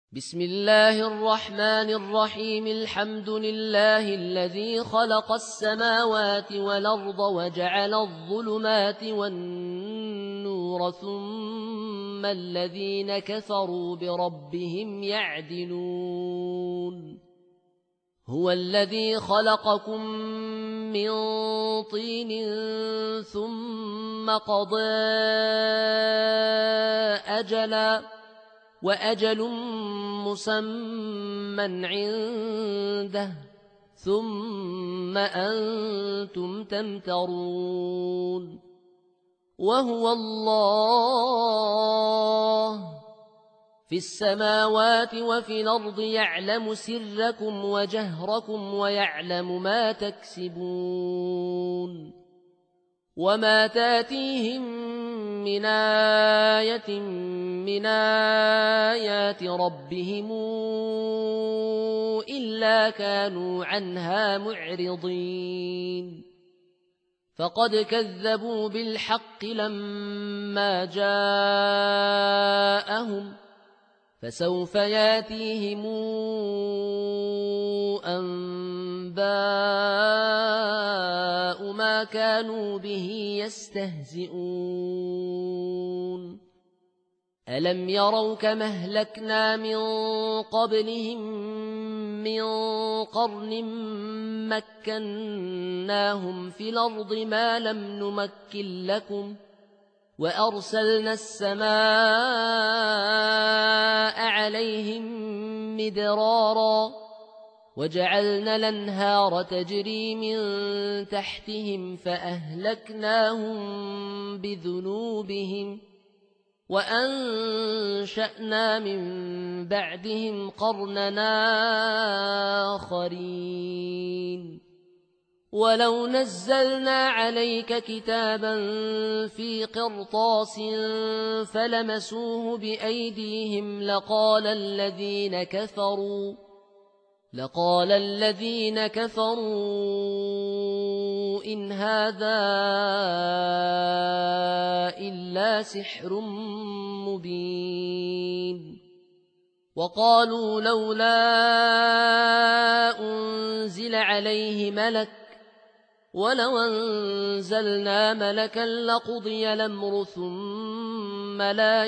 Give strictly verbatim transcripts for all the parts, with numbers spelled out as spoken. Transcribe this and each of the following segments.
بسم الله الرحمن الرحيم. الحمد لله الذي خلق السماوات والأرض وجعل الظلمات والنور ثم الذين كفروا بربهم يعدلون. هو الذي خلقكم من طين ثم قضى أجلا وأجل مسمى عنده ثم أنتم تمترون. وهو الله في السماوات وفي الأرض يعلم سركم وجهركم ويعلم ما تكسبون. وما تاتيهم من آية من آيات ربهم إلا كانوا عنها معرضين. فقد كذبوا بالحق لما جاءهم فسوف ياتيهم أنباء ما كانوا به يستهزئون. ألم يروا كما أهلكنا من قبلهم من قرن مكناهم في الأرض ما لم نمكن لكم وأرسلنا السماء عليهم مدرارا وجعلنا الأنهار تجري من تحتهم فأهلكناهم بذنوبهم وأنشأنا من بعدهم قرننا آخرين. ولو نزلنا عليك كتابا في قرطاس فلمسوه بأيديهم لقال الذين كفروا لقال الذين كفروا إن هذا إلا سحر مبين. وقالوا لولا أنزل عليه ملك ولو أنزلنا ملكا لقضي الأمر ثم لا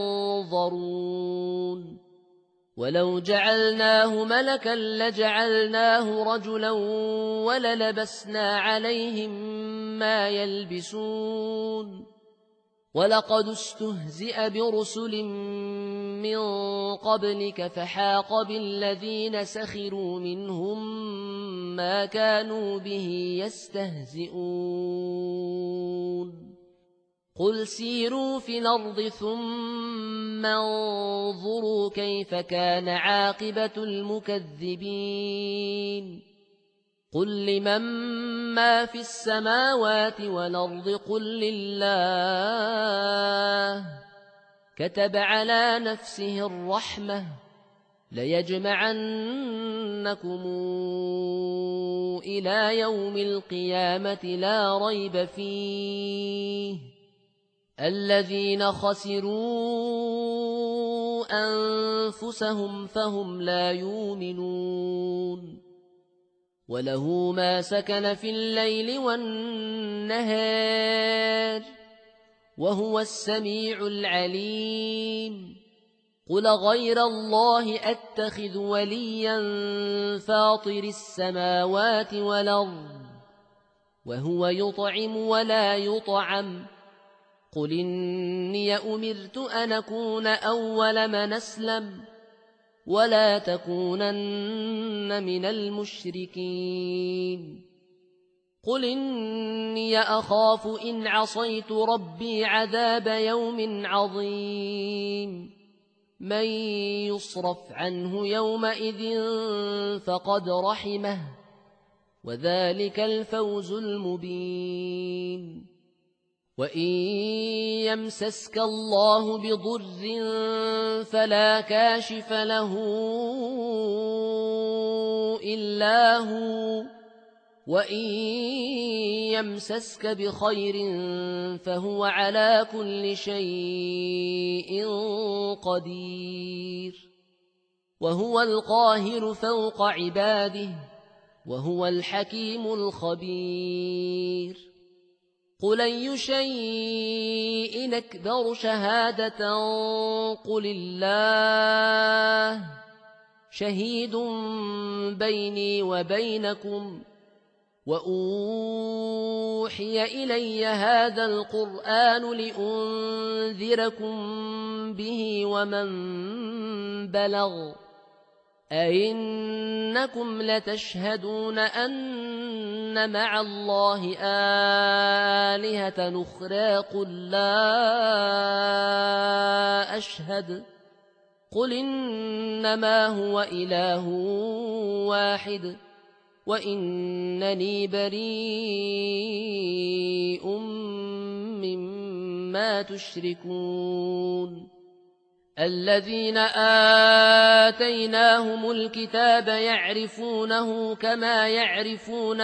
ينظرون. ولو جعلناه ملكا لجعلناه رجلا وللبسنا عليهم ما يلبسون. ولقد استهزئ برسل من قبلك فحاق بالذين سخروا منهم ما كانوا به يستهزئون. قل سيروا في الأرض ثم انظروا كيف كان عاقبة المكذبين. قل لمن ما في السماوات والأرض قل لله كتب على نفسه الرحمة ليجمعنكم إلى يوم القيامة لا ريب فيه الذين خسروا أنفسهم فهم لا يؤمنون. وله ما سكن في الليل والنهار وهو السميع العليم. قل غير الله أتخذ وليا فاطر السماوات والأرض وهو يطعم ولا يطعم. قل إني أمرت أن أكون أول من أسلم ولا تكونن من المشركين. قل إني أخاف إن عصيت ربي عذاب يوم عظيم. من يصرف عنه يومئذ فقد رحمه وذلك الفوز المبين. وإن يمسسك الله بضر فلا كاشف له إلا هو وإن يمسسك بخير فهو على كل شيء قدير وهو القاهر فوق عباده وهو الحكيم الخبير قل أي شيء أكبر شهادة قل الله شهيد بيني وبينكم وأوحي إلي هذا القرآن لأنذركم به ومن بلغ أئنكم لتشهدون أن مع الله آلهة أخرى قل لا أشهد قل إنما هو إله واحد وإنني بريء مما تشركون الذين آتيناهم الكتاب يعرفونه كما يعرفون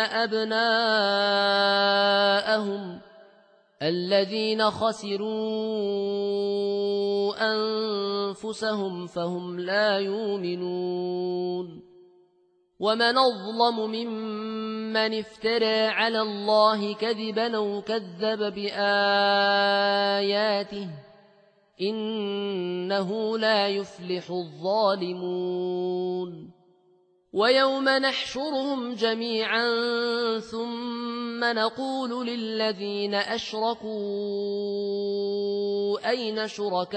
أبناءهم الذين خسروا أنفسهم فهم لا يؤمنون ومن أظلم ممن افترى على الله كذبا أو كذب بآياته إنه لا يفلح الظالمون ويوم نحشرهم جميعا ثم نقول للذين أشركوا أين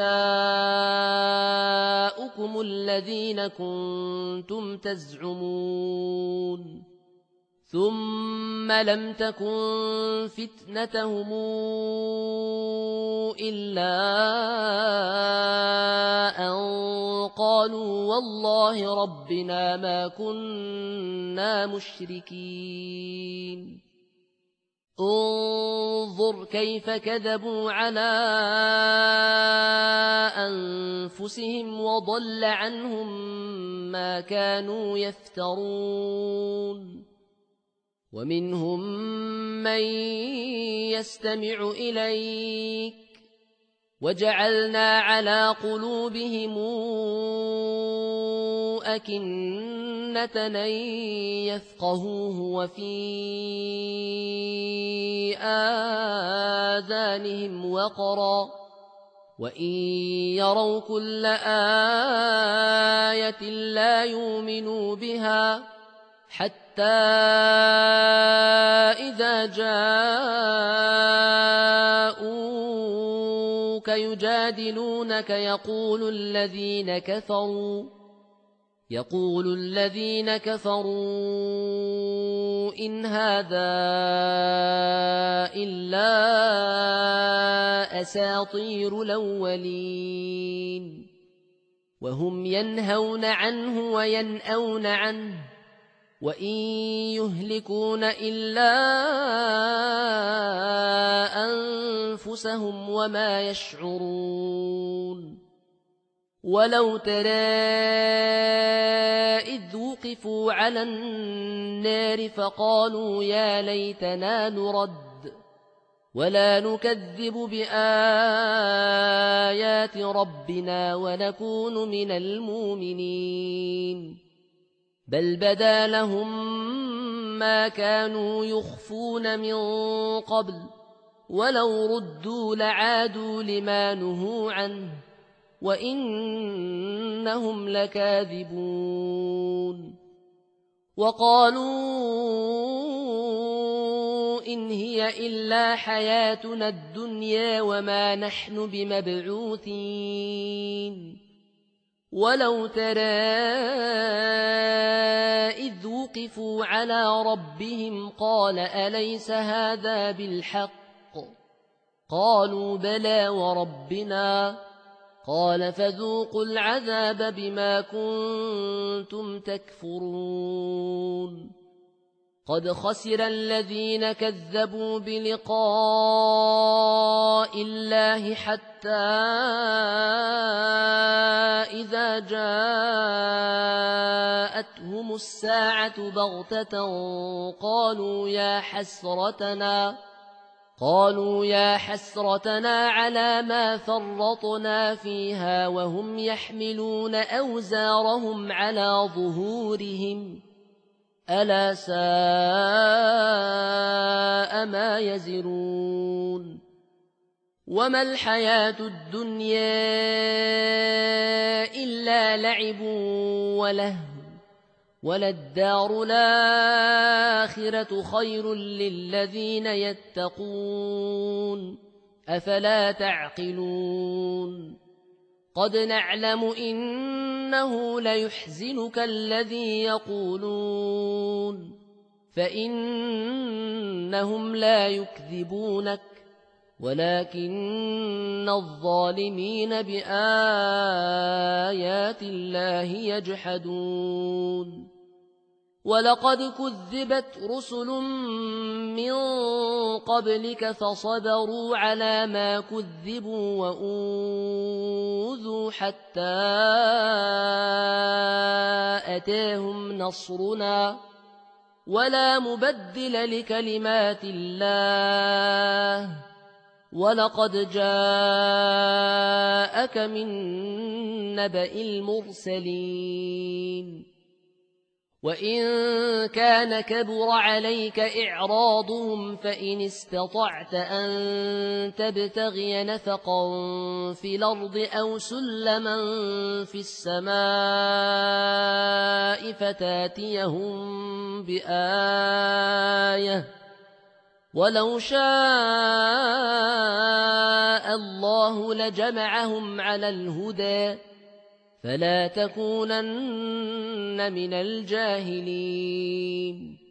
شركاؤكم الذين كنتم تزعمون ثم لم تكن فتنتهم إلا أن قالوا والله ربنا ما كنا مشركين انظر كيف كذبوا على أنفسهم وضل عنهم ما كانوا يفترون ومنهم من يستمع إليك وجعلنا على قلوبهم أكنة أن يفقهوه وفي آذانهم وقرا وإن يروا كل آية لا يؤمنوا بها حتى إذا جاءوك يجادلونك يقول الذين كفروا يقول الذين كفروا إن هذا إلا أساطير الأولين وهم ينهون عنه وينأون عنه وإن يهلكون إلا أنفسهم وما يشعرون ولو ترى إذ وقفوا على النار فقالوا يا ليتنا نرد ولا نكذب بآيات ربنا ونكون من المؤمنين بل بدا لهم ما كانوا يخفون من قبل ولو ردوا لعادوا لما نهوا عنه وإنهم لكاذبون وقالوا إن هي إلا حياتنا الدنيا وما نحن بمبعوثين ولو ترى إذ وقفوا على ربهم قال أليس هذا بالحق قالوا بلى وربنا قال فذوقوا العذاب بما كنتم تكفرون قد خسر الذين كذبوا بلقاء الله حتى إذا جاءتهم الساعة بغتة قالوا يا حسرتنا قالوا يا حسرتنا على ما فرطنا فيها وهم يحملون أوزارهم على ظهورهم ألا ساء ما يزرون وما الحياة الدنيا إلا لعب ولهو وللدار الآخرة خير للذين يتقون أفلا تعقلون قد نعلم إنه ليحزنك الذي يقولون فإنهم لا يكذبونك ولكن الظالمين بآيات الله يجحدون ولقد كذبت رسل من قبلك فصبروا على ما كذبوا وأوذوا حتى أتاهم نصرنا ولا مبدل لكلمات الله ولقد جاءك من نبأ المرسلين وإن كان كبر عليك إعراضهم فإن استطعت أن تبتغي نفقا في الأرض أو سلما في السماء فتاتيهم بآية ولو شاء الله لجمعهم على الهدى فلا تكونن من الجاهلين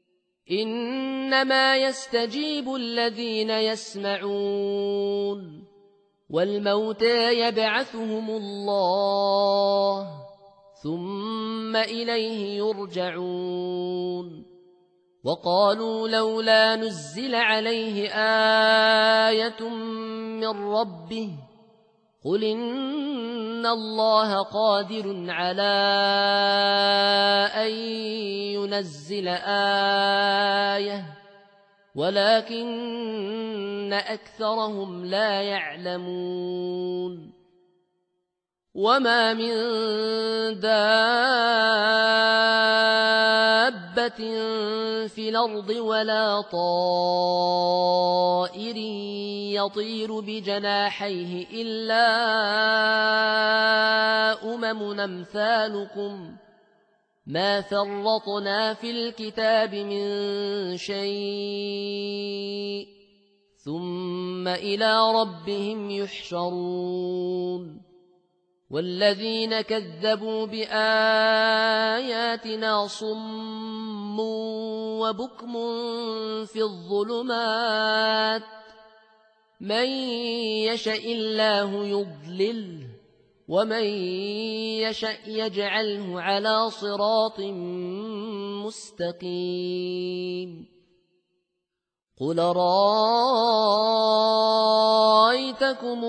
إنما يستجيب الذين يسمعون والموتى يبعثهم الله ثم إليه يرجعون وقالوا لولا نزل عليه آية من ربه قل إن الله قادر على أن ينزل آية ولكن أكثرهم لا يعلمون وما من دابة في الأرض ولا طائر يطير بجناحيه إلا أمم أمثالكم ما فرطنا في الكتاب من شيء ثم إلى ربهم يحشرون والذين كذبوا بآياتنا صم وبكم في الظلمات من يشاء الله يضلله ومن يشاء يجعله على صراط مستقيم قل رأيتكم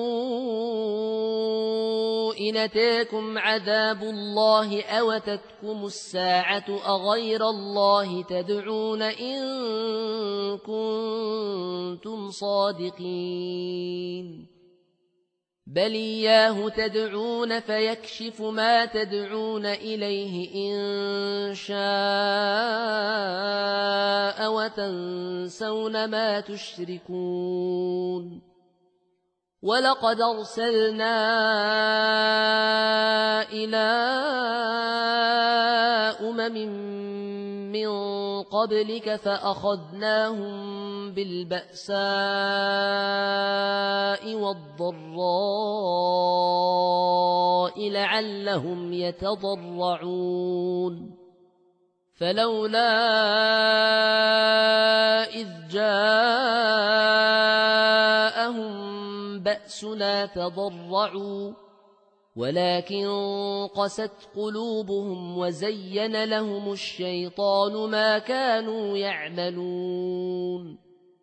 إن أتاكم عذاب الله أو أتتكم الساعة أغير الله تدعون إن كنتم صادقين بل إياه تدعون فيكشف ما تدعون إليه إن شاء وتنسون ما تشركون ولقد أرسلنا إلى أمم من قبلك فأخذناهم بالبأساء والضراء لعلهم يتضرعون فلولا إذ جاءهم بأسنا تضرعوا ولكن قست قلوبهم وزين لهم الشيطان ما كانوا يعملون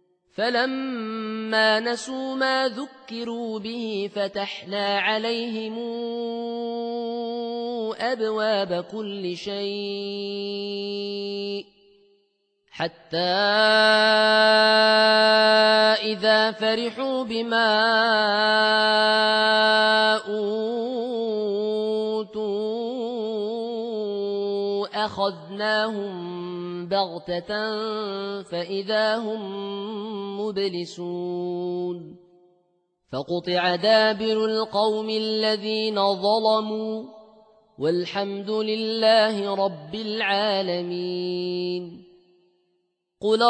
فلما نسوا ما ذكروا به فتحنا عليهم أبواب كل شيء حتى إذا فرحوا بما أوتوا أخذناهم بغتة فإذا هم مبلسون فقطع دابر القوم الذين ظلموا والحمد لله رب العالمين. قل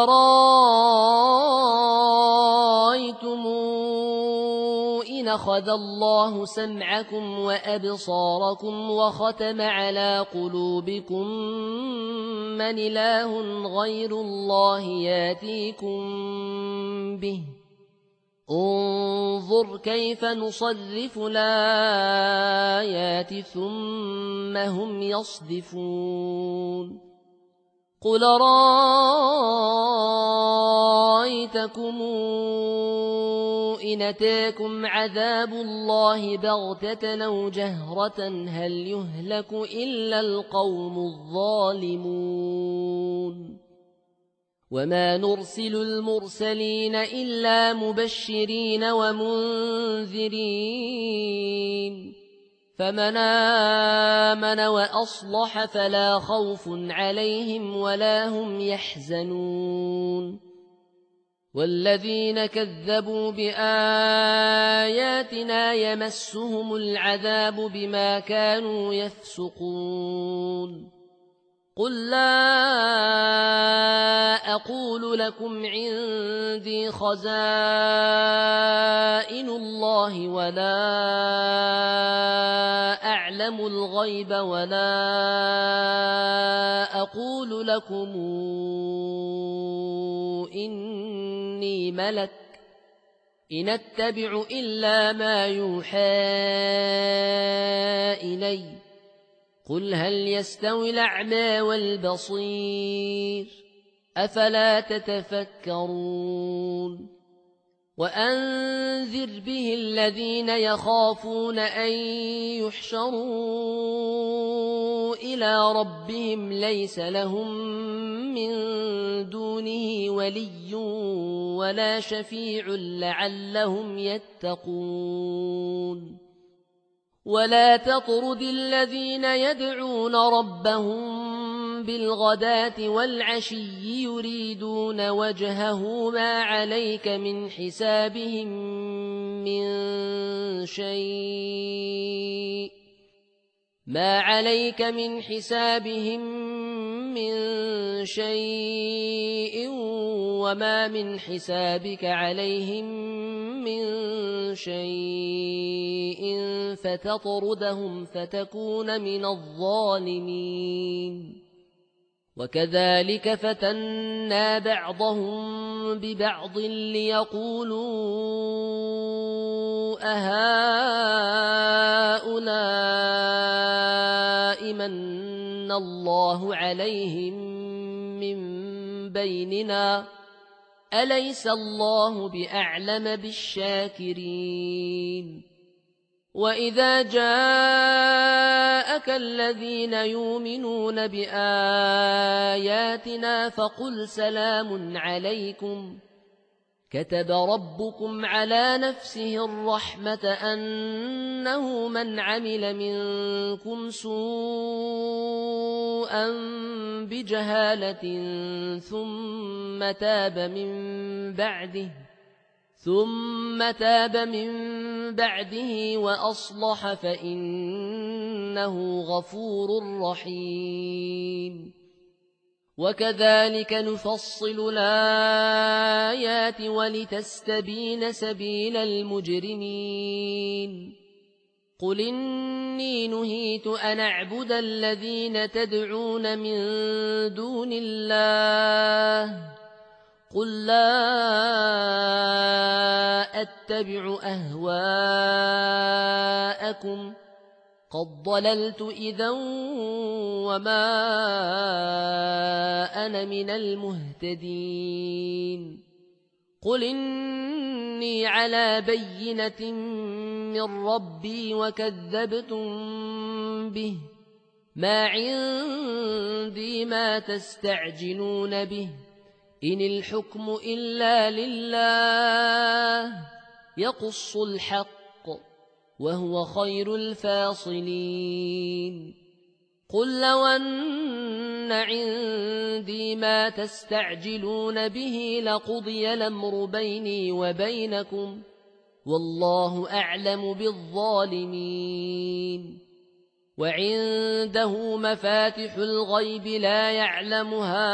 رأيتم إن أخذ الله سمعكم وأبصاركم وختم على قلوبكم من إله غير الله ياتيكم به انظر كيف نصرف الآيات ثم هم يصدفون. قل رأيتكم إن أتاكم عذاب الله بغتة أو جهرة هل يهلك إلا القوم الظالمون. وما نرسل المرسلين إلا مبشرين ومنذرين فمن آمن وأصلح فلا خوف عليهم ولا هم يحزنون. والذين كذبوا بآياتنا يمسهم العذاب بما كانوا يفسقون. قل لا أقول لكم عندي خزائن الله ولا أعلم الغيب ولا أقول لكم إني ملك إن أتبع إلا ما يوحى إلي. قل هل يستوي الأعمى والبصير أفلا تتفكرون. وأنذر به الذين يخافون أن يحشروا إلى ربهم ليس لهم من دونه ولي ولا شفيع لعلهم يتقون. ولا تطرد الذين يدعون ربهم بالغداة والعشي يريدون وجهه ما عليك من حسابهم من شيء ما عليك من حسابهم من شيء وما من حسابك عليهم من شيء فتطردهم فتكون من الظالمين. وكذلك فتنا بعضهم ببعض ليقولوا أهؤلاء من الله عليهم من بيننا أليس الله بأعلم بالشاكرين. وإذا جاءك الذين يؤمنون بآياتنا فقل سلام عليكم كتب ربكم على نفسه الرحمة أنه من عمل منكم سوءا بجهالة ثم تاب من بعده ثم تاب من بعده وأصلح فإنه غفور رحيم. وكذلك نفصل الآيات ولتستبين سبيل المجرمين. قل إني نهيت أن أعبد الذين تدعون من دون الله قل لا أتبع أهواءكم قد ضللت إذا وما أنا من المهتدين. قل إني على بينة من ربي وكذبتم به ما عندي ما تستعجلون به إن الحكم إلا لله يقص الحق وهو خير الفاصلين قل لو أن عندي ما تستعجلون به لقضي الأمر بيني وبينكم والله أعلم بالظالمين وعنده مفاتح الغيب لا يعلمها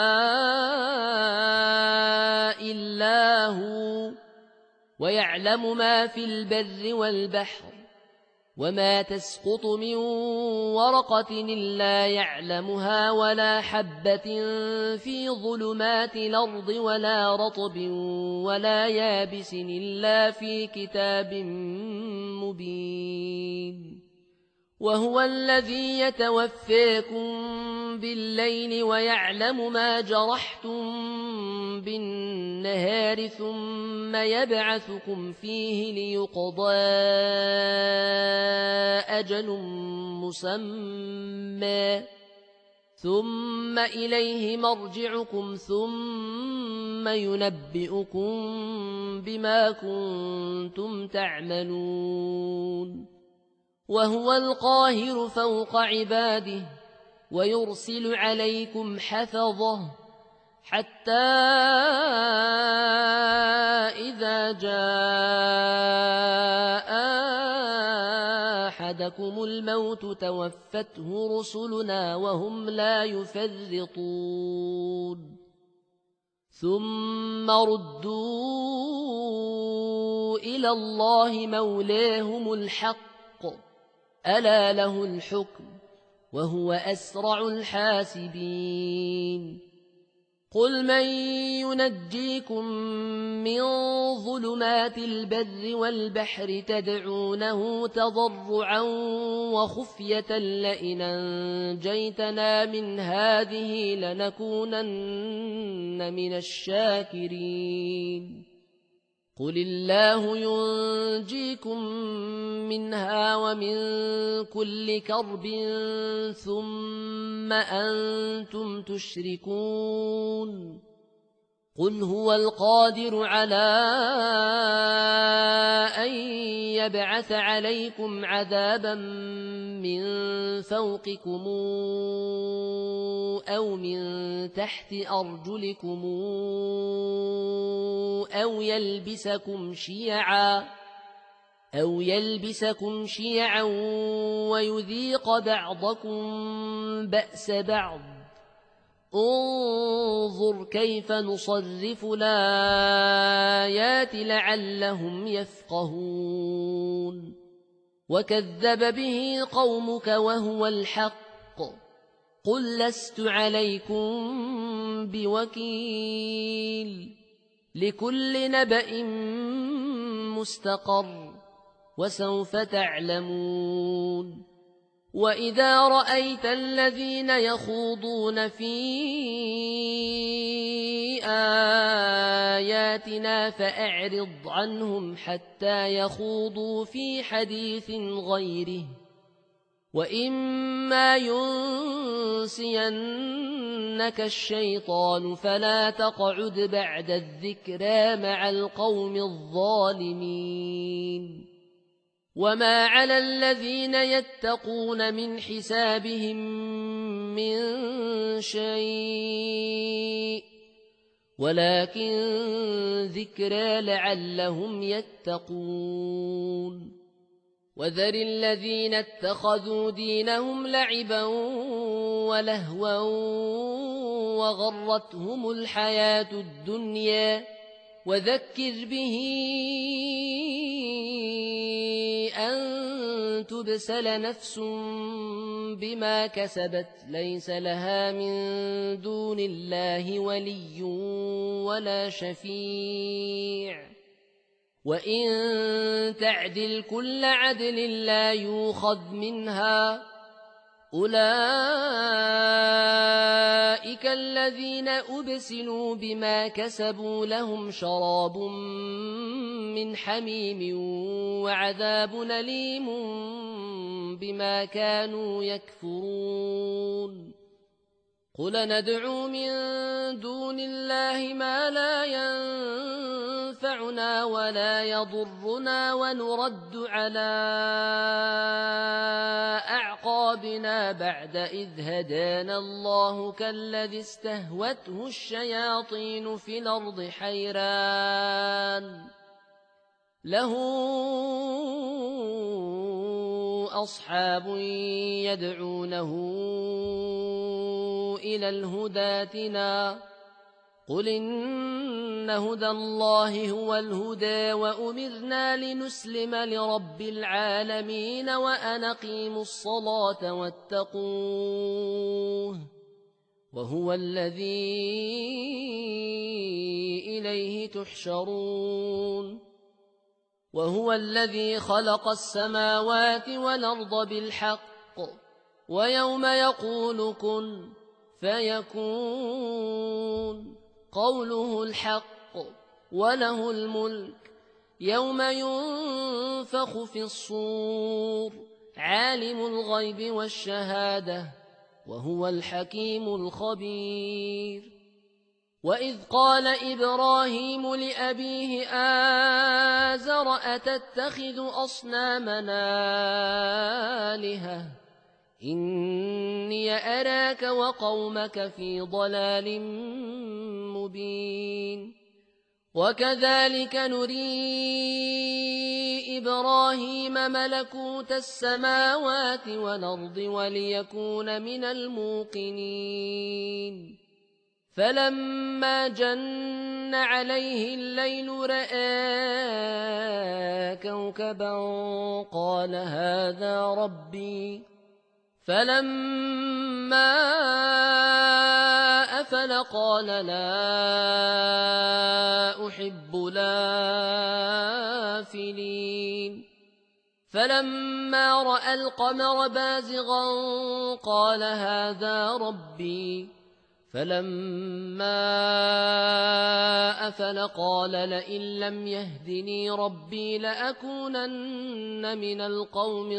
إلا هو ويعلم ما في البر والبحر وما تسقط من ورقة إلا يعلمها ولا حبة في ظلمات الأرض ولا رطب ولا يابس إلا في كتاب مبين وهو الذي يتوفاكم بالليل ويعلم ما جرحتم بالنهار ثم يبعثكم فيه ليقضى أجل مسمى ثم إليه مرجعكم ثم ينبئكم بما كنتم تعملون وهو القاهر فوق عباده ويرسل عليكم حفظه حتى إذا جاء أحدكم الموت توفته رسلنا وهم لا يفرطون ثم ردوا إلى الله مولاهم الحق ألا له الحكم وهو أسرع الحاسبين قل من ينجيكم من ظلمات البر والبحر تدعونه تضرعا وخفية لئن أنجيتنا من هذه لنكونن من الشاكرين قل الله ينجيكم منها ومن كل كرب ثم أنتم تشركون قل هو القادر على أن يبعث عليكم عذابا من فوقكم أو من تحت أرجلكم أو يلبسكم شيعا أو يلبسكم شيعا ويذيق بعضكم بأس بعض انظر كيف نصرف الآيات لعلهم يفقهون وكذب به قومك وهو الحق قل لست عليكم بوكيل لكل نبأ مستقر وسوف تعلمون وإذا رأيت الذين يخوضون في آياتنا فأعرض عنهم حتى يخوضوا في حديث غيره وإما ينسينك الشيطان فلا تقعد بعد الذكرى مع القوم الظالمين وما على الذين يتقون من حسابهم من شيء ولكن ذكرى لعلهم يتقون وذر الذين اتخذوا دينهم لعبا ولهوا وغرتهم الحياة الدنيا وذكر به أن تبسل نفس بما كسبت ليس لها من دون الله ولي ولا شفيع وإن تعدل كل عدل لا يؤخذ منها أولئك الذين أبسلوا بما كسبوا لهم شراب من حميم وعذاب أليم بما كانوا يكفرون قل ندعو من دون الله ما لا ينفعنا ولا يضرنا ونرد على أعقابنا بعد إذ هدانا الله كالذي استهوته الشياطين في الأرض حيران له أصحاب يدعونه إلى الهدى ائتنا قل إن هدى الله هو الهدى وأمرنا لنسلم لرب العالمين وأن أقيموا الصلاة واتقوه وهو الذي إليه تحشرون وهو الذي خلق السماوات والأرض بالحق ويوم يقول كن فيكون قوله الحق وله الملك يوم ينفخ في الصور عالم الغيب والشهادة وهو الحكيم الخبير وإذ قال إبراهيم لأبيه آزر أتتخذ أصنامنا آلهة إني أراك وقومك في ضلال مبين وكذلك نري إبراهيم ملكوت السماوات والأرض وليكون من الموقنين فلما جن عليه الليل رأى كوكبا قال هذا ربي فلما أفل قال لا أحب الآفلين فلما رأى القمر بازغا قال هذا ربي فلما أفل قال لئن لم يهدني ربي لأكونن من القوم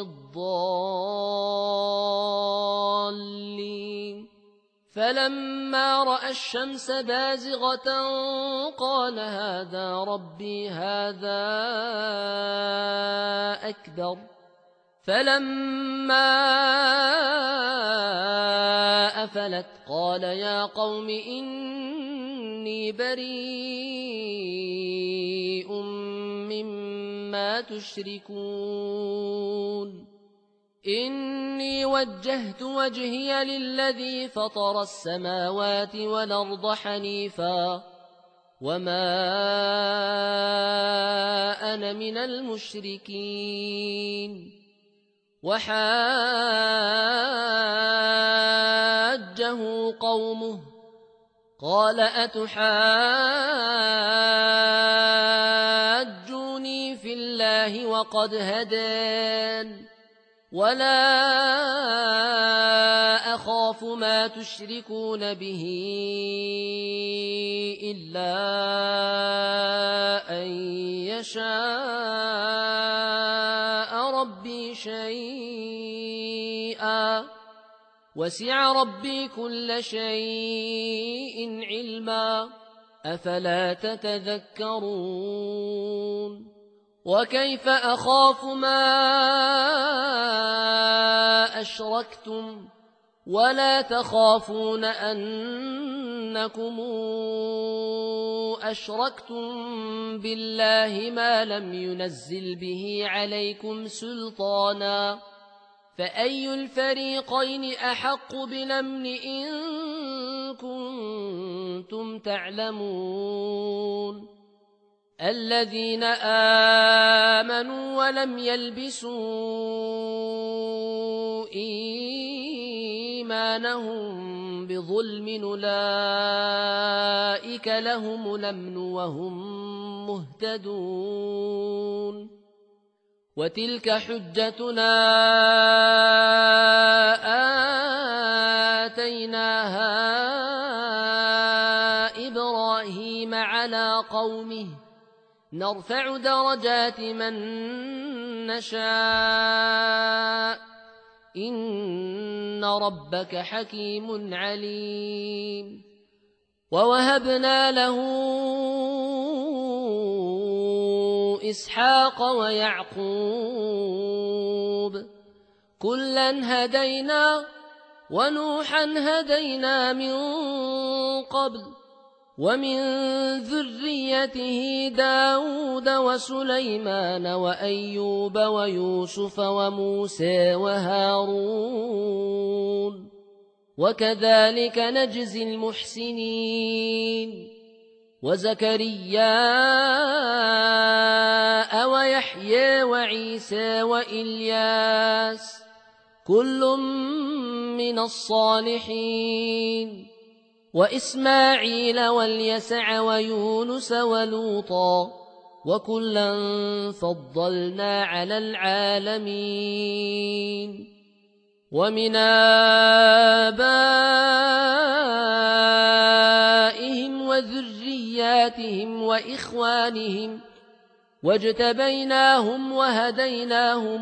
الضالين فلما رأى الشمس بازغة قال هذا ربي هذا أكبر فلما أفلت قال يا قوم إني بريء مما تشركون إني وجهت وجهي للذي فطر السماوات والأرض حنيفا وما أنا من المشركين وحاجه قومه قال أتحاجوني في الله وقد هدان ولا أخاف ما تشركون به إلا أن يشاء ربي شيئا وسع ربي كل شيء علما أفلا تتذكرون وكيف أخاف ما أشركتم ولا تخافون أنكم أشركتم بالله ما لم ينزل به عليكم سلطانا فأي الفريقين أحق بالأمن إن كنتم تعلمون الذين آمنوا ولم يلبسوا إيمانهم بظلم أولئك لهم الأمن وهم مهتدون وتلك حجتنا آتيناها إبراهيم على قومه نرفع درجات من نشاء إن ربك حكيم عليم. ووهبنا له إسحاق ويعقوب كلا هدينا ونوحا هدينا من قبل ومن ذريته داود وسليمان وأيوب ويوسف وموسى وهارون وكذلك نجزي المحسنين. وزكريا ويحيى وعيسى وإلياس كل من الصالحين وإسماعيل واليسع ويونس ولوطا وكلا فضلنا على العالمين. ومن آبائهم وذرياتهم وإخوانهم واجتبيناهم وهديناهم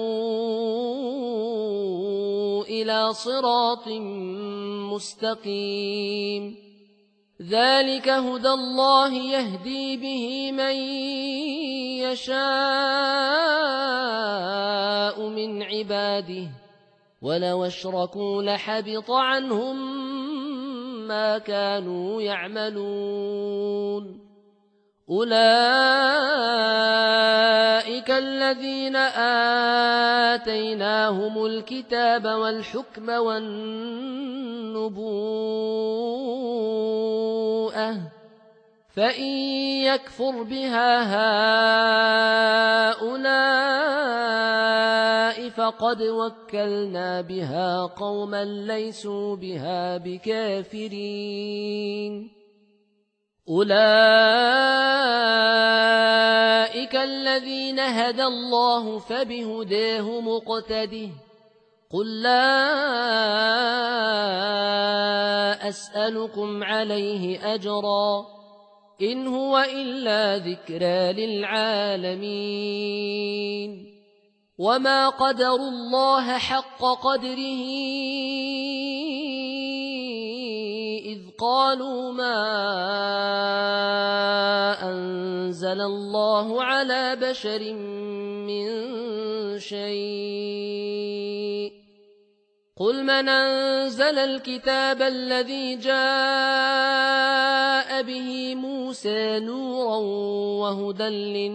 إلى صراط مستقيم. ذلك هدى الله يهدي به من يشاء من عباده ولو اشركوا لحبط عنهم ما كانوا يعملون. أولئك الذين آتيناهم الكتاب والحكم والنبوءة فإن يكفر بها هؤلاء فقد وكلنا بها قوما ليسوا بها بكافرين. أولئك الذين هدى الله فبهداه مقتده. قل لا أسألكم عليه أجرا إن هو إلا ذكرى للعالمين. وما قدروا الله حق قدره إذ قالوا ما أنزل الله على بشر من شيء. قل من أنزل الكتاب الذي جاء به موسى نورا وهدى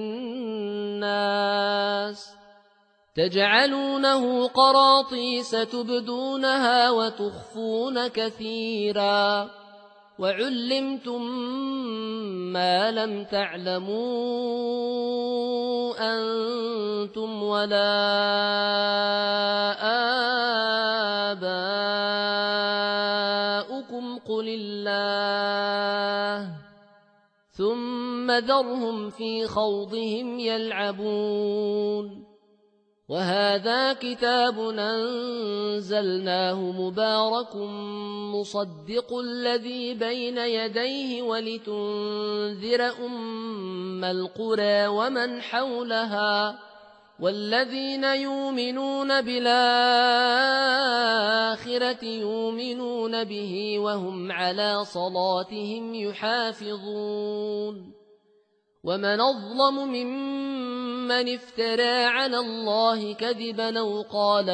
للناس تجعلونه قراطيس تبدونها وتخفون كثيرا وعلمتم ما لم تعلموا أنتم ولا آباؤكم قل الله ثم ذرهم في خوضهم يلعبون. وهذا كتاب أنزلناه مبارك مصدق الذي بين يديه ولتنذر أم القرى ومن حولها والذين يؤمنون بالآخرة يؤمنون به وهم على صلاتهم يحافظون. ومن أظلم ممن افترى على الله كذبا أو قال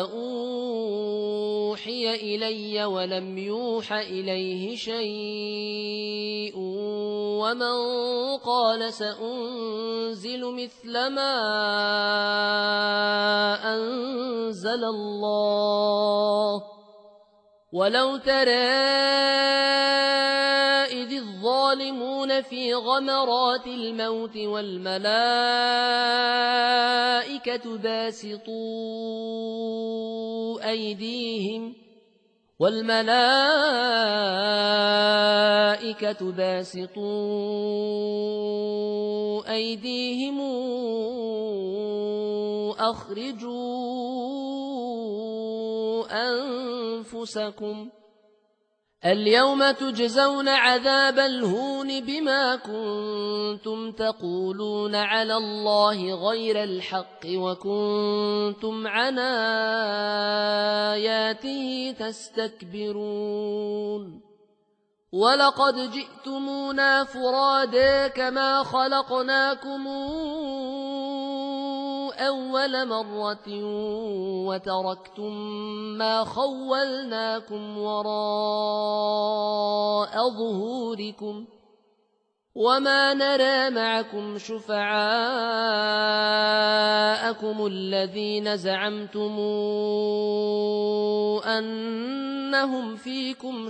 أوحي إلي ولم يوح إليه شيء ومن قال سأنزل مثل ما أنزل الله. ولو ترى إذ الظالمون في غمرات الموت والملائكة باسطوا أيديهم والملائكة باسطوا أيديهم أخرجوا أنفسكم اليوم تجزون عذاب الهون بما كنتم تقولون على الله غير الحق وكنتم عن آياته تستكبرون ولقد جئتمونا فرادا كما خلقناكم أول مرة وتركتم ما خولناكم وراء ظهوركم وما نرى معكم شفعاءكم الذين زعمتم أنهم فيكم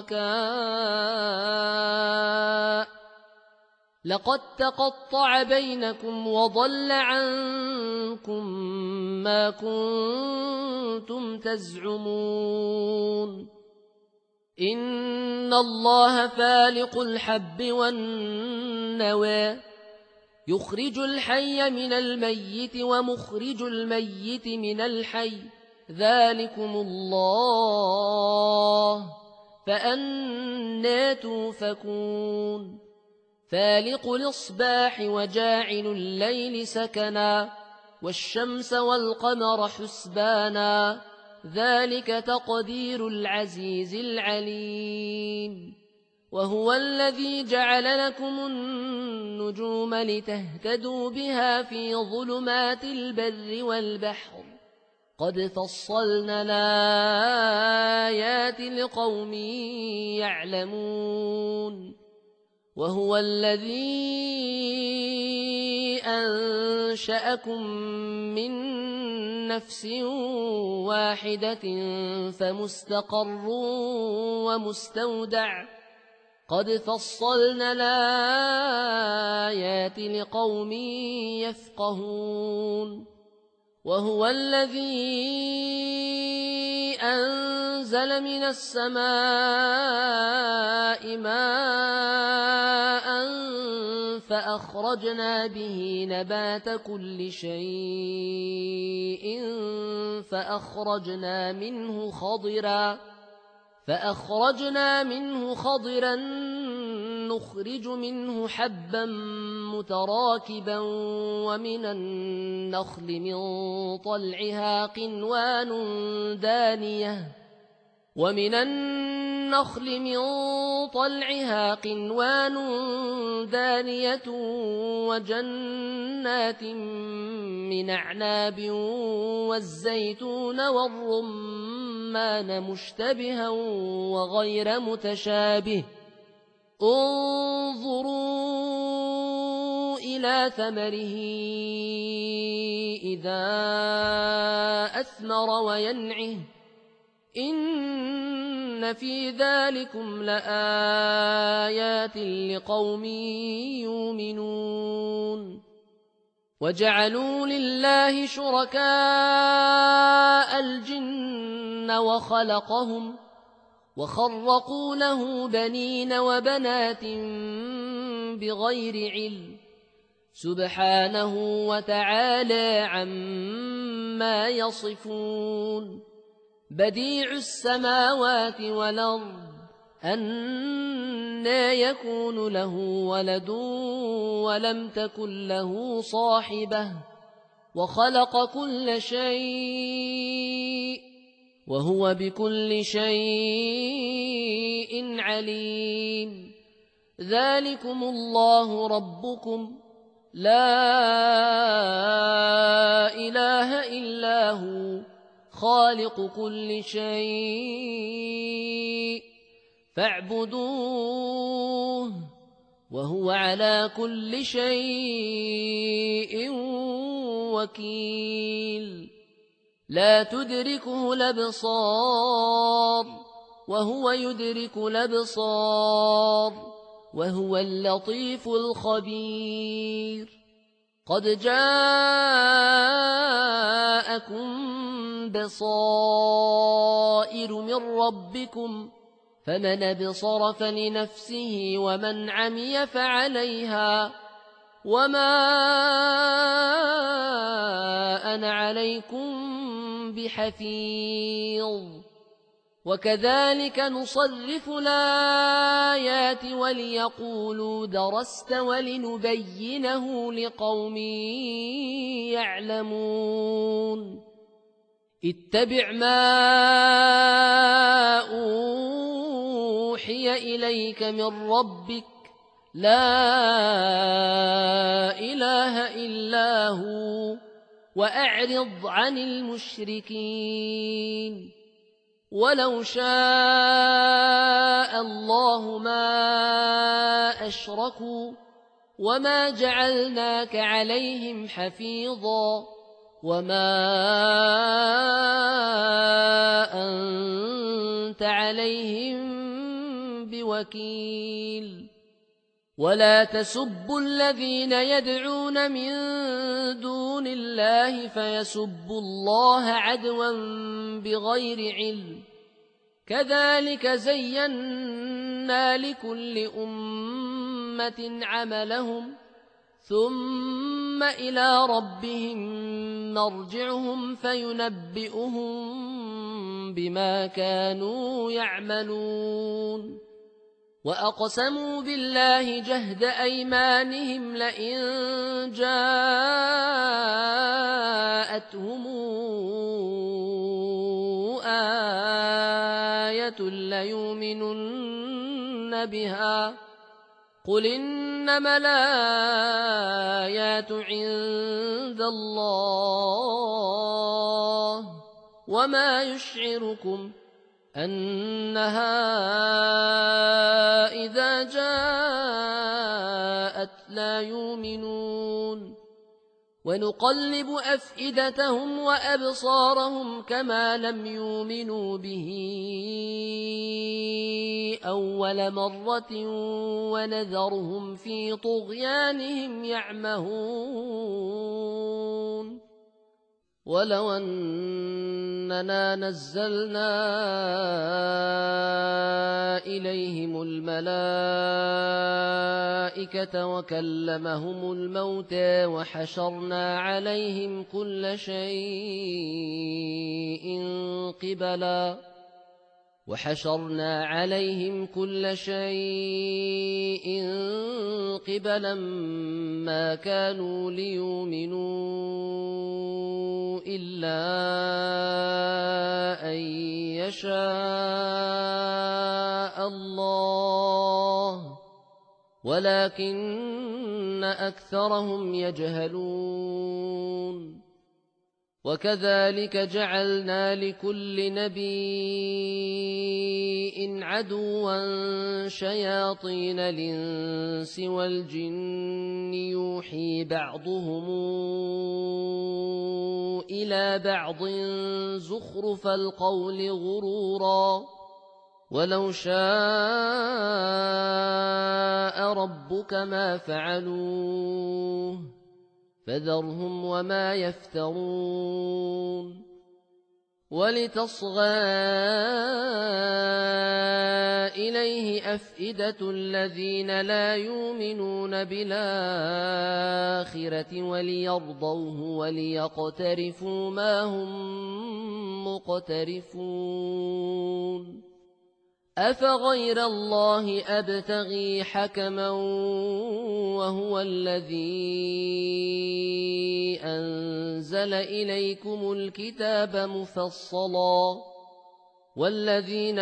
شركاء لقد تقطع بينكم وضل عنكم ما كنتم تزعمون إن الله فالق الحب والنوى يخرج الحي من الميت ومخرج الميت من الحي ذلكم الله فأنى توفكون فالق الإصباح وجاعل الليل سكنا والشمس والقمر حسبانا ذلك تقدير العزيز العليم وهو الذي جعل لكم النجوم لتهتدوا بها في ظلمات البر والبحر قد فصلنا الآيات لقوم يعلمون وهو الذي أنشأكم من نفس واحدة فمستقر ومستودع قد فصلنا الآيات لقوم يفقهون وهو الذي أنزل من السماء ماء فأخرجنا به نبات كل شيء فأخرجنا منه خضرا فأخرجنا منه خضرا نخرج منه حبا متراكبا ومن النخل من طلعها قنوان دانية ومن النخل من طلعها قنوان دانية وجنات من أعناب والزيتون والرمان مشتبها وغير متشابه انظروا إلى ثمره إذا أثمر وينعه إن في ذلكم لآيات لقوم يؤمنون وجعلوا لله شركاء الجن وخلقهم وخرقوا له بنين وبنات بغير علم سبحانه وتعالى عما يصفون بديع السماوات والأرض أنى يكون له ولد ولم تكن له صاحبة وخلق كل شيء وهو بكل شيء عليم ذلكم الله ربكم لا إله إلا هو خالق كل شيء فاعبدوه وهو على كل شيء وكيل لا تدركه الأبصار وهو يدرك الأبصار وهو اللطيف الخبير قد جاءكم بصائر من ربكم فمن أبصر فلنفسه ومن عمي فعليها وما أنا عليكم بحفيظ وكذلك نصرف الآيات وليقولوا درست ولنبينه لقوم يعلمون اتبع ما أوحي إليك من ربك لا إله إلا هو وأعرض عن المشركين ولو شاء الله ما أشركوا وما جعلناك عليهم حفيظا وما أنت عليهم بوكيل ولا تسبوا الذين يدعون من دون الله فيسبوا الله عدوا بغير علم كذلك زينا لكل أمة عملهم ثم إلى ربهم مرجعهم فينبئهم بما كانوا يعملون وأقسموا بالله جهد أيمانهم لئن جاءتهم آية ليؤمنن بها قل إنما الآيات عند الله وما يشعركم أنها إذا جاءت لا يؤمنون ونقلب أفئدتهم وأبصارهم كما لم يؤمنوا به أول مرة ونذرهم في طغيانهم يعمهون ولو أننا نزلنا إليهم الملائكة وكلمهم الموتى وحشرنا عليهم كل شيء قبلا وحشرنا عليهم كل شيء قبلا ما كانوا ليؤمنوا إلا أن يشاء الله ولكن أكثرهم يجهلون وكذلك جعلنا لكل نبي عدوا شياطين الإنس والجن يوحي بعضهم إلى بعض زخرف القول غرورا ولو شاء ربك ما فعلوه فذرهم وما يفترون ولتصغى إليه أفئدة الذين لا يؤمنون بالآخرة وليرضوه وليقترفوا ما هم مقترفون أفغير الله أبتغي حكما وهو الذي أنزل إليكم الكتاب مفصلا والذين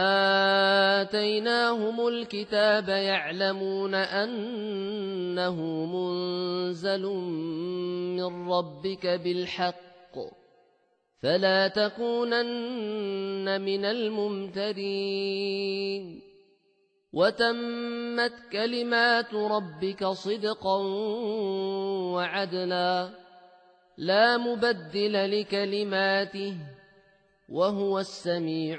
آتيناهم الكتاب يعلمون أنه منزل من ربك بالحق فلا تكونن من الممترين وتمت كلمات ربك صدقا وعدلا لا مبدل لكلماته وهو السميع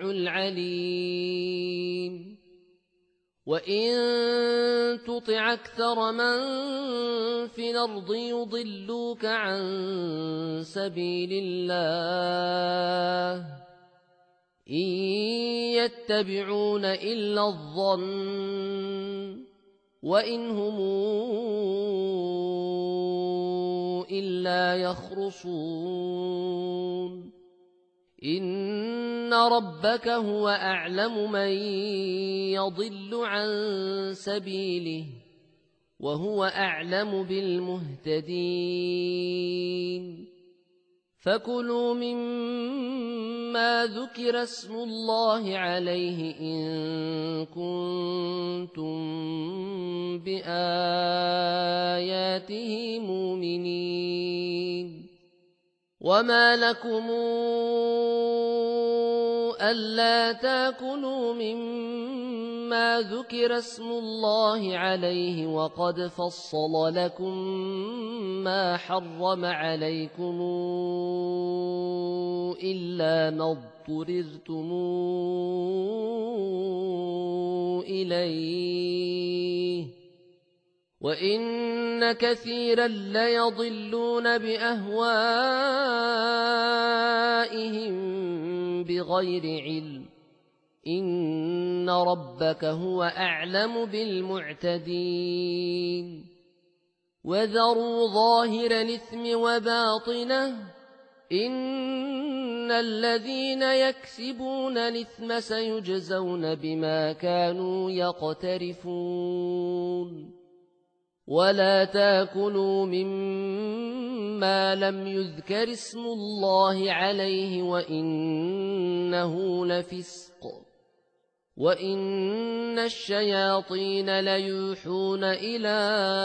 العليم وإن تطع أكثر من في الأرض يضلوك عن سبيل الله إن يتبعون إلا الظن وإن هم إلا يخرصون إن ربك هو أعلم من يضل عن سبيله وهو أعلم بالمهتدين فكلوا مما ذكر اسم الله عليه إن كنتم بآياته مؤمنين وما لكم ألا تاكلوا مما ذكر اسم الله عليه وقد فصل لكم ما حرم عليكم إلا ما اضطررتم إليه وإن كثيرا ليضلون بأهوائهم بغير علم إن ربك هو أعلم بالمعتدين وذروا ظاهر الإثم وباطنه إن الذين يكسبون الإثم سيجزون بما كانوا يقترفون ولا تاكلوا مما لم يذكر اسم الله عليه وإنه لفسق وإن الشياطين ليوحون إلى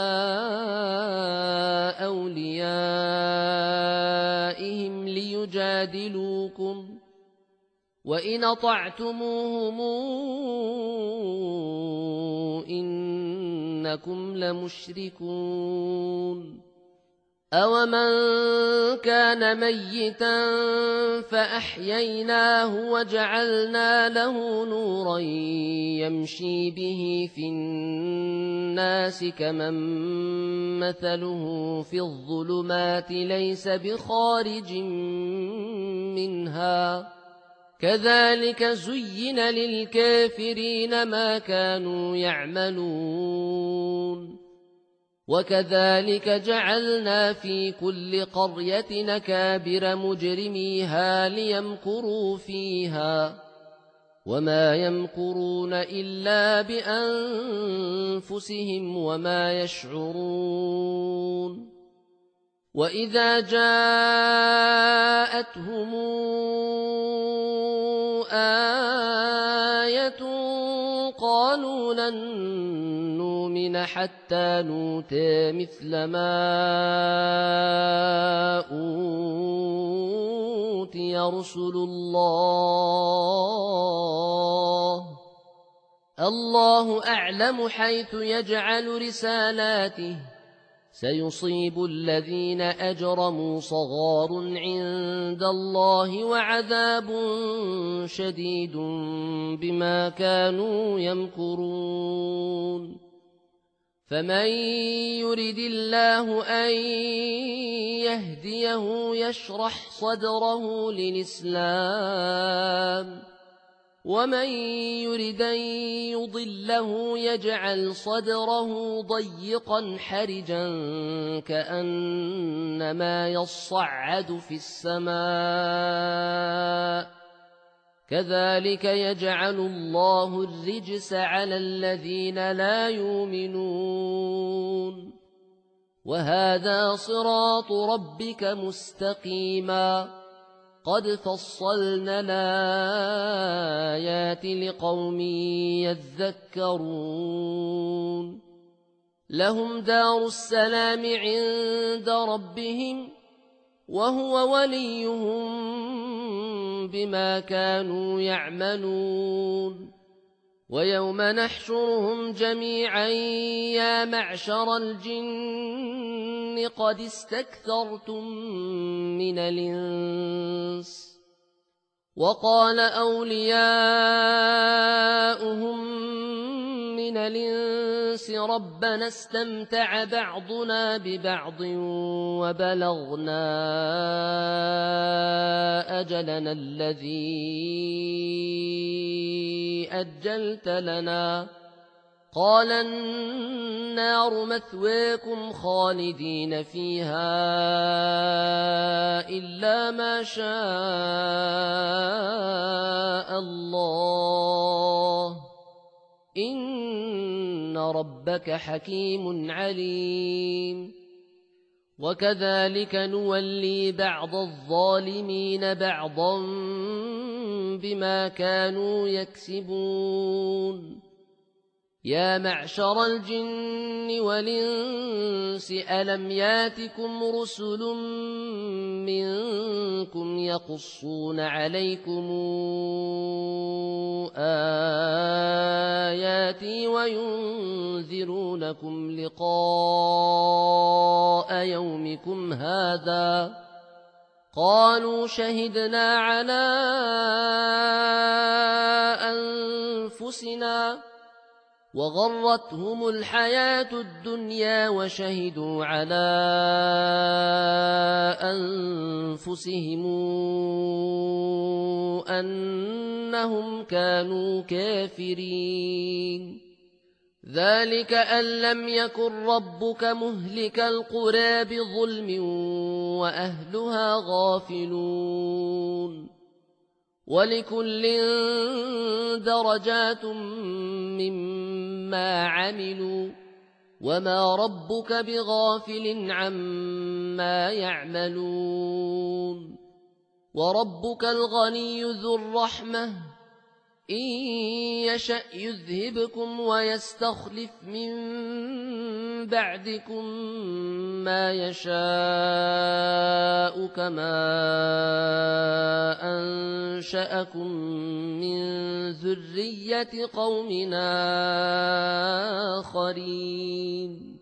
أوليائهم ليجادلوكم وإن أطعتموهم إنكم لمشركون أومن كان ميتا فأحييناه وجعلنا له نورا يمشي به في الناس كمن مثله في الظلمات ليس بخارج منها كذلك زين للكافرين ما كانوا يعملون وكذلك جعلنا في كل قرية نكابر مجرميها ليمكروا فيها وما يمكرون إلا بأنفسهم وما يشعرون وإذا جاءتهم آية قالوا لن نؤمن حتى نؤتى مثل ما أوتي رسل الله الله أعلم حيث يجعل رسالاته سيصيب الذين أجرموا صغار عند الله وعذاب شديد بما كانوا يمكرون فمن يرد الله أن يهديه يشرح صدره للإسلام ومن يرد أن يضله يجعل صدره ضيقا حرجا كأنما يصعد في السماء كذلك يجعل الله الرجس على الذين لا يؤمنون وهذا صراط ربك مستقيما قد فصلنا الآيات لقوم يذكرون لهم دار السلام عند ربهم وهو وليهم بما كانوا يعملون ويوم نحشرهم جميعا يا معشر الجن قد استكثرتم من الإنس وقال أولياؤهم من الإنس ربنا استمتع بعضنا ببعض وبلغنا أجلنا الذي أجلت لنا قال النار مثواكم خالدين فيها إلا ما شاء الله إن ربك حكيم عليم وكذلك نولي بعض الظالمين بعضا بما كانوا يكسبون يا معشر الجن والإنس ألم ياتكم رسل منكم يقصون عليكم آياتي وينذرونكم لقاء يومكم هذا قالوا شهدنا على أنفسنا وغرتهم الحياة الدنيا وشهدوا على أنفسهم أنهم كانوا كافرين ذلك أن لم يكن ربك مهلك القرى بظلم وأهلها غافلون ولكل درجات مما عملوا وما ربك بغافل عما يعملون وربك الغني ذو الرحمة إن يشأ يذهبكم ويستخلف من بعدكم ما يشاء كما أنشأكم من ذرية قومنا آخرين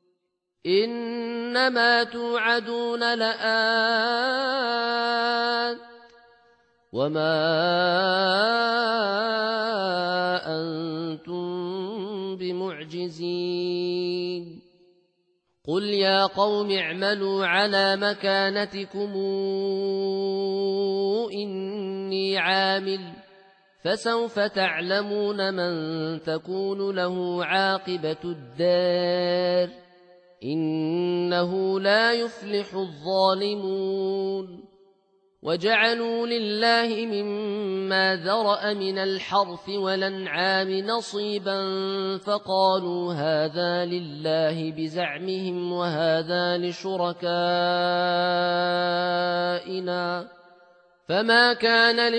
إنما توعدون لآت وما أنتم بمعجزين قل يا قوم اعملوا على مكانتكم إني عامل فسوف تعلمون من تكون له عاقبة الدار إنه لا يفلح الظالمون وجعلوا لله مما ذرأ من الحرث والأنعام نصيبا فقالوا هذا لله بزعمهم وهذا لشركائنا فما كان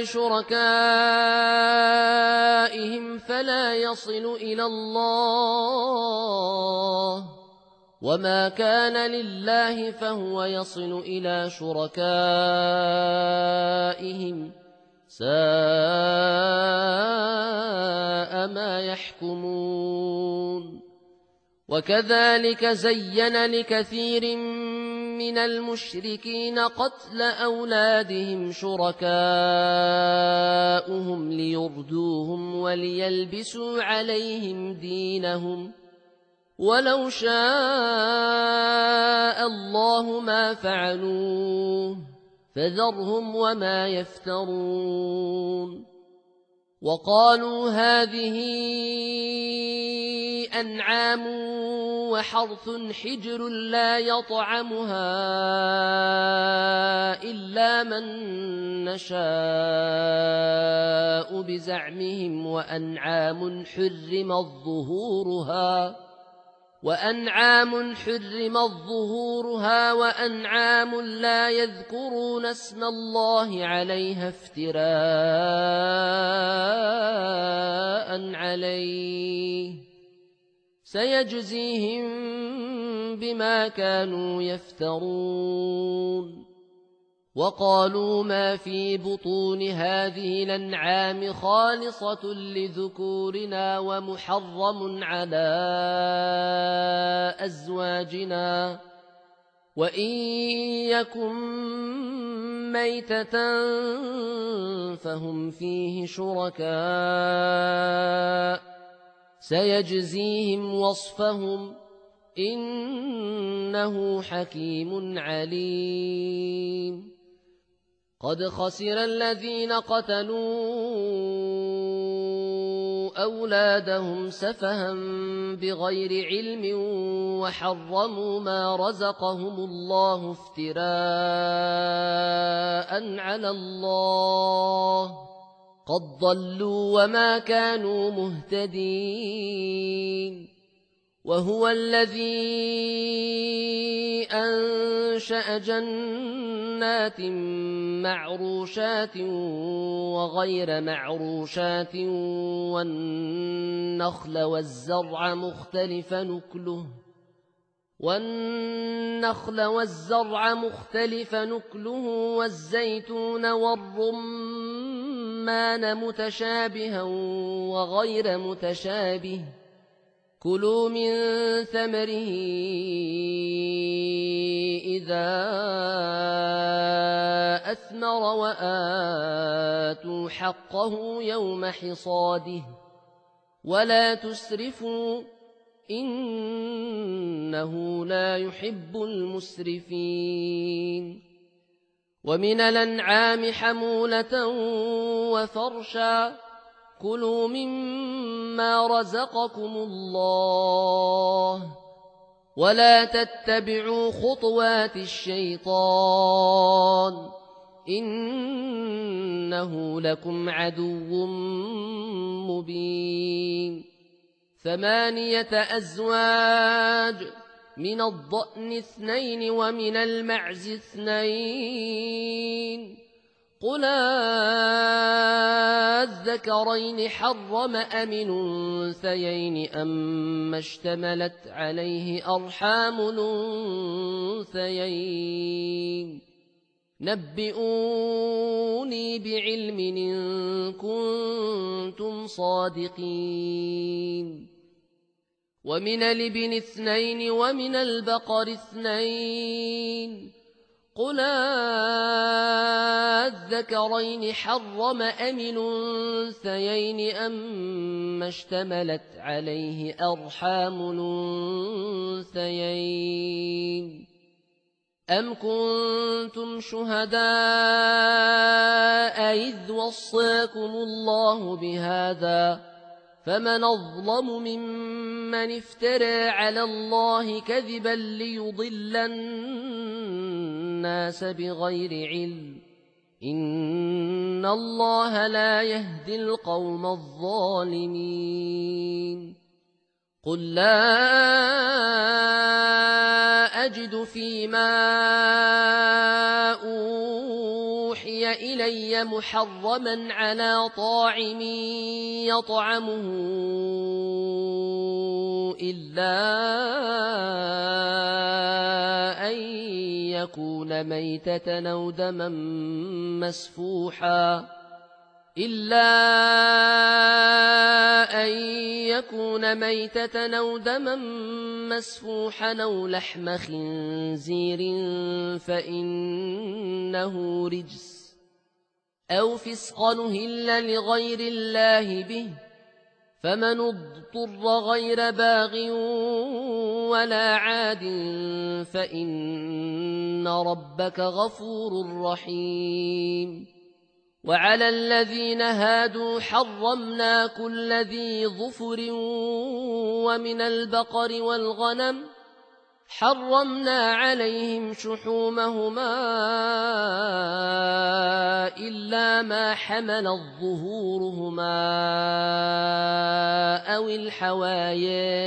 لشركائهم فلا يصل إلى الله وما كان لله فهو يصل إلى شركائهم ساء ما يحكمون وكذلك زين لكثير من المشركين قتل أولادهم شركاؤهم ليردوهم وليلبسوا عليهم دينهم ولو شاء الله ما فعلوه فذرهم وما يفترون وقالوا هذه أنعام وحرث حجر لا يطعمها إلا من نشاء بزعمهم وأنعام حرمت ظهورها وأنعام حرمت ظهورها وأنعام لا يذكرون اسم الله عليها افتراء عليه سيجزيهم بما كانوا يفترون وقالوا ما في بطون هذه الأنعام خالصة لذكورنا ومحرم على أزواجنا وإن يكن ميتة فهم فيه شركاء سيجزيهم وصفهم إنه حكيم عليم قد خسر الذين قتلوا أولادهم سفها بغير علم وحرموا ما رزقهم الله افتراء على الله قد ضلوا وما كانوا مهتدين وهو الذي أنشأ جنات معروشات وغير معروشات والنخل والزرع مختلف نكله والنخل والزرع مختلف نكله والزيتون والرمان متشابها وغير متشابه كلوا من ثمره إذا أثمر وآتوا حقه يوم حصاده ولا تسرفوا إنه لا يحب المسرفين ومن الأنعام حمولة وفرشا كلوا مما رزقكم الله ولا تتبعوا خطوات الشيطان إنه لكم عدو مبين ثمانية أزواج من الضأن اثنين ومن المعز اثنين قل الذكرين حرم أم الأنثيين أما اشتملت عليه أرحام الأنثيين نبئوني بعلم إن كنتم صادقين ومن الإبل اثنين ومن البقر اثنين قل الذكرين حرم أم الأنثيين أما اشتملت عليه أرحام الأنثيين أم كنتم شهداء إذ وصاكم الله بهذا فمن أظلم ممن افترى على الله كذبا ليضل الناس بغير علم إن الله لا يهدي القوم الظالمين قل لا أجد فيما أوحي إلي محرما على طاعم يطعمه إلا أن يكون ميتة أو دما مسفوحا إلا أن يكون ميتة أو دما مسفوحا أو لحم خنزير فإنه رجس أو فسقا أهل لغير الله به فمن اضطر غير باغ ولا عاد فإن ربك غفور رحيم وعلى الذين هادوا حرمنا كل ذي ظفر ومن البقر والغنم حرمنا عليهم شحومهما إلا ما حملت ظهورهما أو الحوايا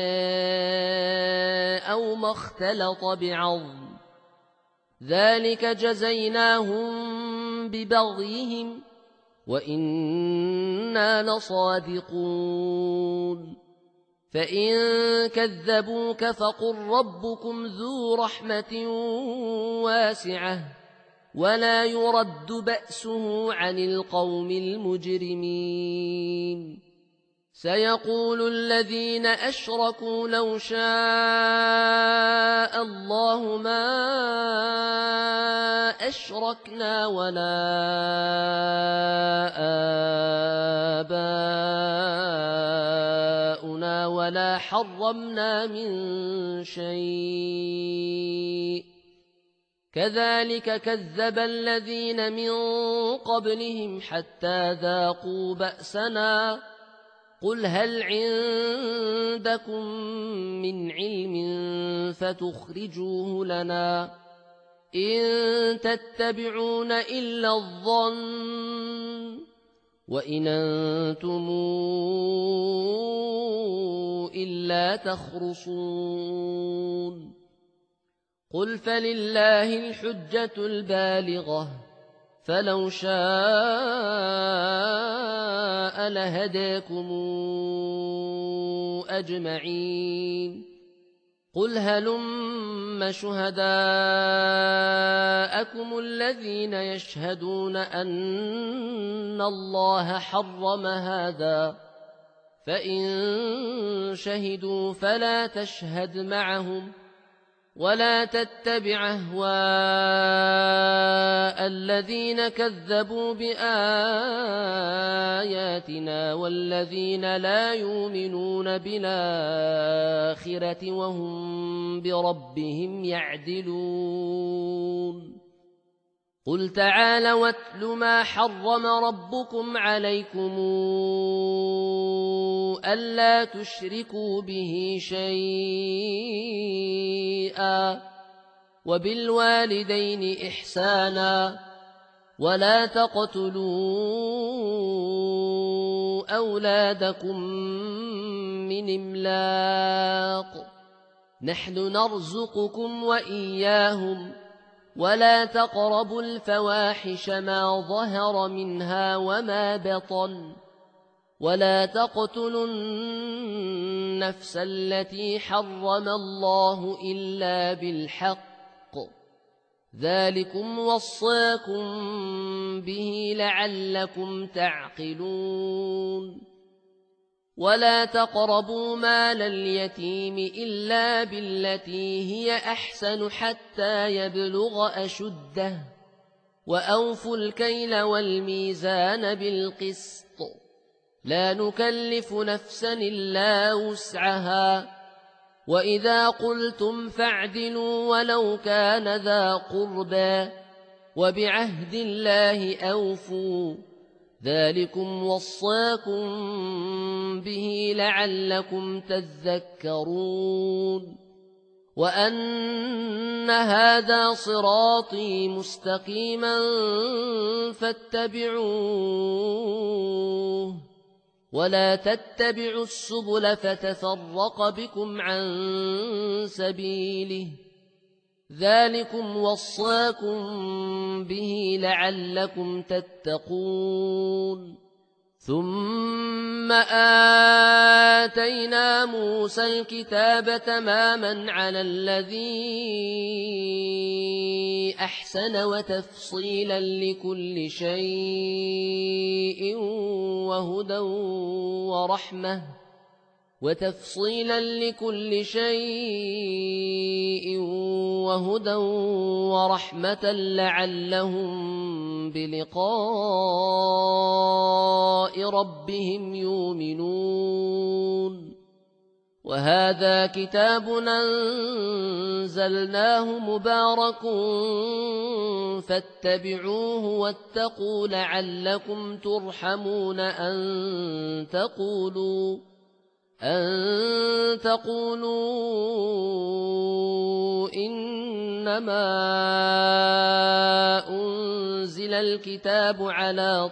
أو ما اختلط بعظم ذلك جزيناهم ببغيهم وإنا لصادقون فإن كذبوك فقل ربكم ذو رحمة واسعة ولا يرد بأسه عن القوم المجرمين سيقول الذين أشركوا لو شاء الله ما أشركنا ولا آباؤنا ولا حرمنا من شيء كذلك كذب الذين من قبلهم حتى ذاقوا بأسنا قل هل عندكم من علم فتخرجوه لنا إن تتبعون إلا الظن وإن أنتم إلا تخرصون قل فلله الحجة البالغة فلو شاء لهداكم أجمعين قل هلم شهداءكم الذين يشهدون أن الله حرم هذا فإن شهدوا فلا تشهد معهم ولا تتبع أهواء الذين كذبوا بآياتنا والذين لا يؤمنون بالآخرة وهم بربهم يعدلون قل تعالوا واتل ما حرم ربكم عليكم ألا تشركوا به شيئا وبالوالدين إحسانا ولا تقتلوا أولادكم من إملاق نحن نرزقكم وإياهم ولا تقربوا الفواحش ما ظهر منها وما بطن ولا تقتلوا النفس التي حرم الله إلا بالحق ذلكم وصاكم به لعلكم تعقلون ولا تقربوا مال اليتيم إلا بالتي هي أحسن حتى يبلغ أشده وأوفوا الكيل والميزان بالقسط لا نكلف نفسا إلا وسعها وإذا قلتم فاعدلوا ولو كان ذا قربى وبعهد الله أوفوا ذلكم وصاكم به لعلكم تذكرون وأن هذا صراطي مستقيما فاتبعوه ولا تتبعوا السبل فتفرق بكم عن سبيله ذلكم وصاكم به لعلكم تتقون ثم آتينا موسى الكتاب تماما على الذي أحسن وتفصيلا لكل شيء وهدى ورحمة وتفصيلا لكل شيء وهدى ورحمة لعلهم بلقاء ربهم يؤمنون وهذا كتاب أنزلناه مبارك فاتبعوه واتقوا لعلكم ترحمون أن تقولوا أن تقولوا إنما أنزل الكتاب على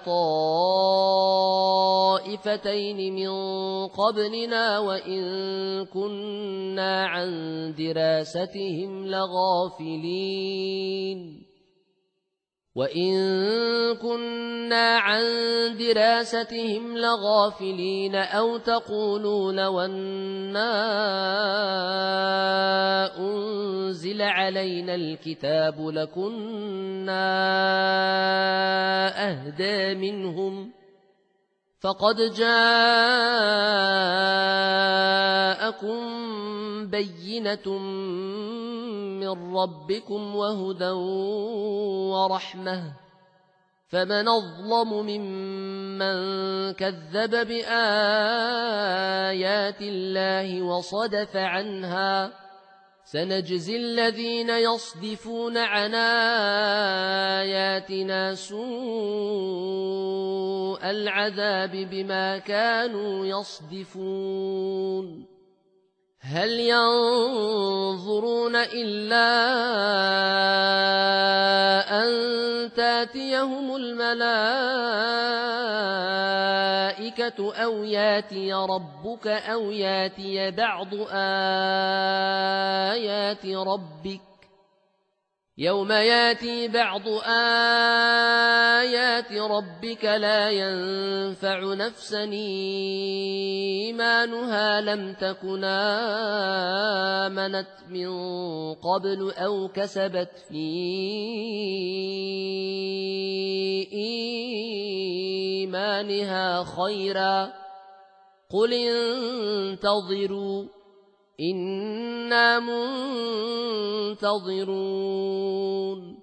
طائفتين من قبلنا وإن كنا عن دراستهم لغافلين وإن كنا عن دراستهم لغافلين أو تقولوا لو أنا أنزل علينا الكتاب لكنا أهدى منهم فقد جاءكم بينة من ربكم وهدى ورحمة فمن أظلم ممن كذب بآيات الله وصدف عنها سنجزي الذين يصدفون عن آياتنا سوء العذاب بما كانوا يصدفون هل ينظرون إلا أن تاتيهم الملائكة أو ياتي ربك أو ياتي بعض آيات ربك يوم ياتي بعض آيات ربك لا ينفع نفسا إيمانها لم تكن آمنت من قبل أو كسبت في إيمانها خيرا قل انتظروا إنا منتظرون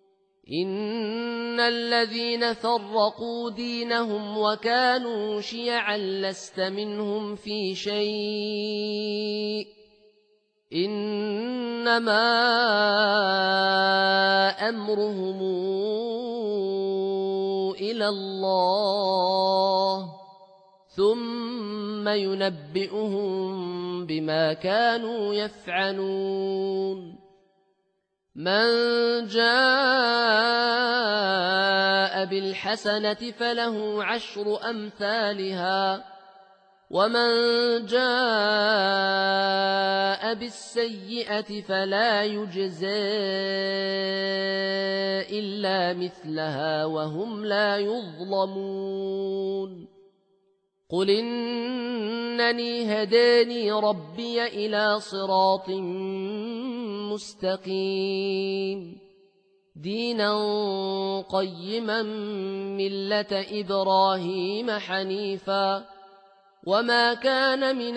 إن الذين فرقوا دينهم وكانوا شيعا لست منهم في شيء إنما أمرهم إلى الله ثم ينبئهم بما كانوا يفعلون من جاء بالحسنة فله عشر أمثالها ومن جاء بالسيئة فلا يجزى إلا مثلها وهم لا يظلمون قل إنني هداني ربي إلى صراط مستقيم دينا قيما ملة إبراهيم حنيفا وما كان من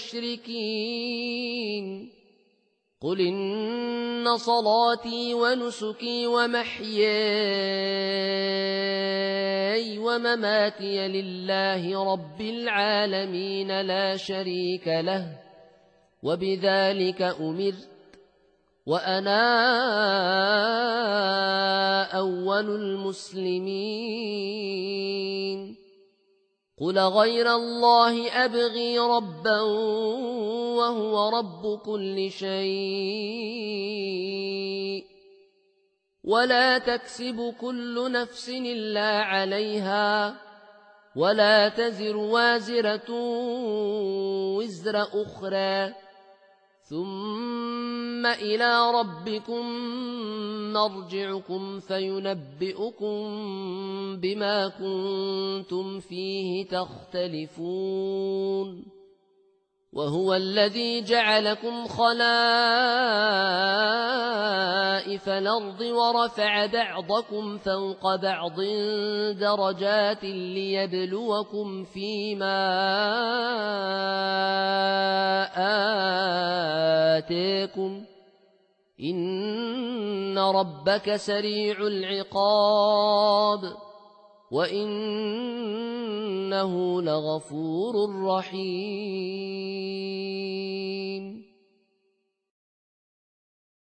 المشركين قل إن صلاتي ونسكي ومحياي ومماتي لله رب العالمين لا شريك له وبذلك أمرت وأنا أول المسلمين قل غير الله أبغي ربا وهو رب كل شيء ولا تكسب كل نفس إلا عليها ولا تزر وازرة وزر أخرى ثم إلى ربكم مرجعكم فينبئكم بما كنتم فيه تختلفون وهو الذي جعلكم خلائف الأرض ورفع بعضكم فوق بعض درجات ليبلوكم فيما آتاكم إن ربك سريع العقاب وإنه لغفور رحيم